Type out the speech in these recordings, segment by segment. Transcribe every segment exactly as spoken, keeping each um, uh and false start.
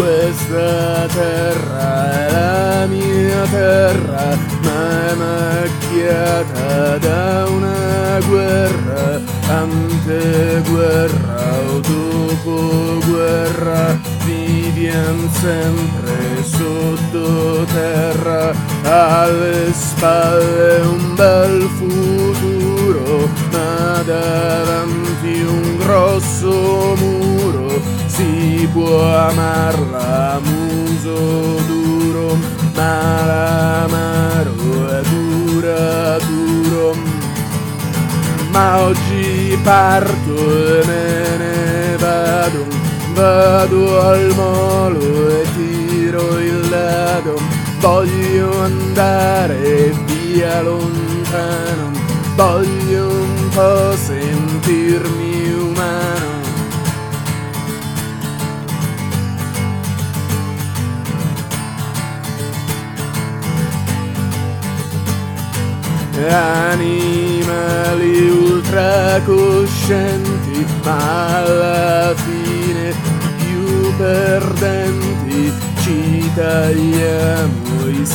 questa terra è la mia terra, ma è macchiata da una guerra, anteguerra o dopoguerra, viviam sempre sottoterra, alle spalle un bel futuro, ma davanti un grosso muro, si può amarla a muso duro, ma l'amaro è duraturo. Ma oggi parto e me ne vado, vado al molo e tiro il dado, voglio andare via lontano, voglio un po' sentirmi umano. Animali ultracoscienti, ma alla fine più perdenti, ci tagliamo i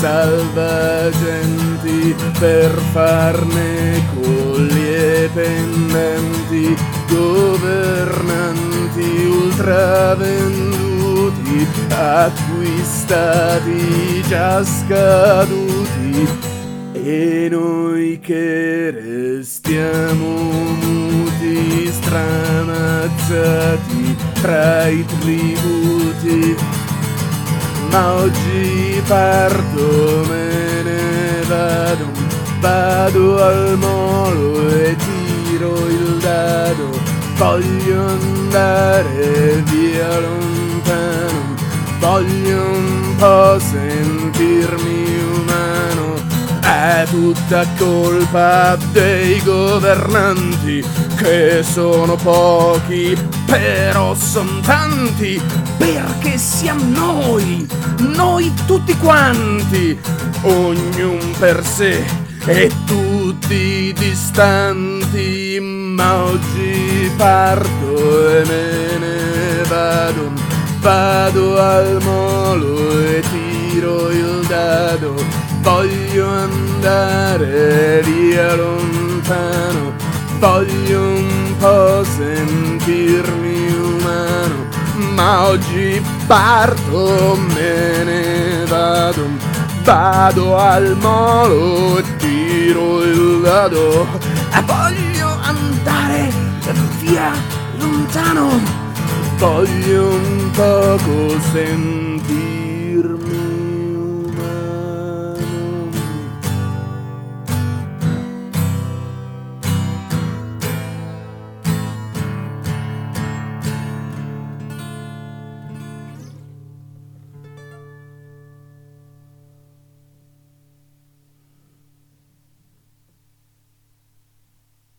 salvagenti per farne colli e pendenti, governanti ultravenduti, acquistati già scaduti, e noi che restiamo muti, stramazzati tra i tributi. Ma oggi parto, me ne vado, vado al molo e tiro il dado, voglio andare via lontano, voglio un po' sentirmi umano. È tutta colpa dei governanti, che sono pochi, però son tanti, perché siamo noi, noi tutti quanti, ognun per sé e tutti distanti. Ma oggi parto e me ne vado, vado al molo e tiro il dado, voglio andare via lontano, voglio un po' sentirmi umano. Ma oggi parto, me ne vado, vado al molo e tiro il dado, e voglio andare via lontano, voglio un poco sentirmi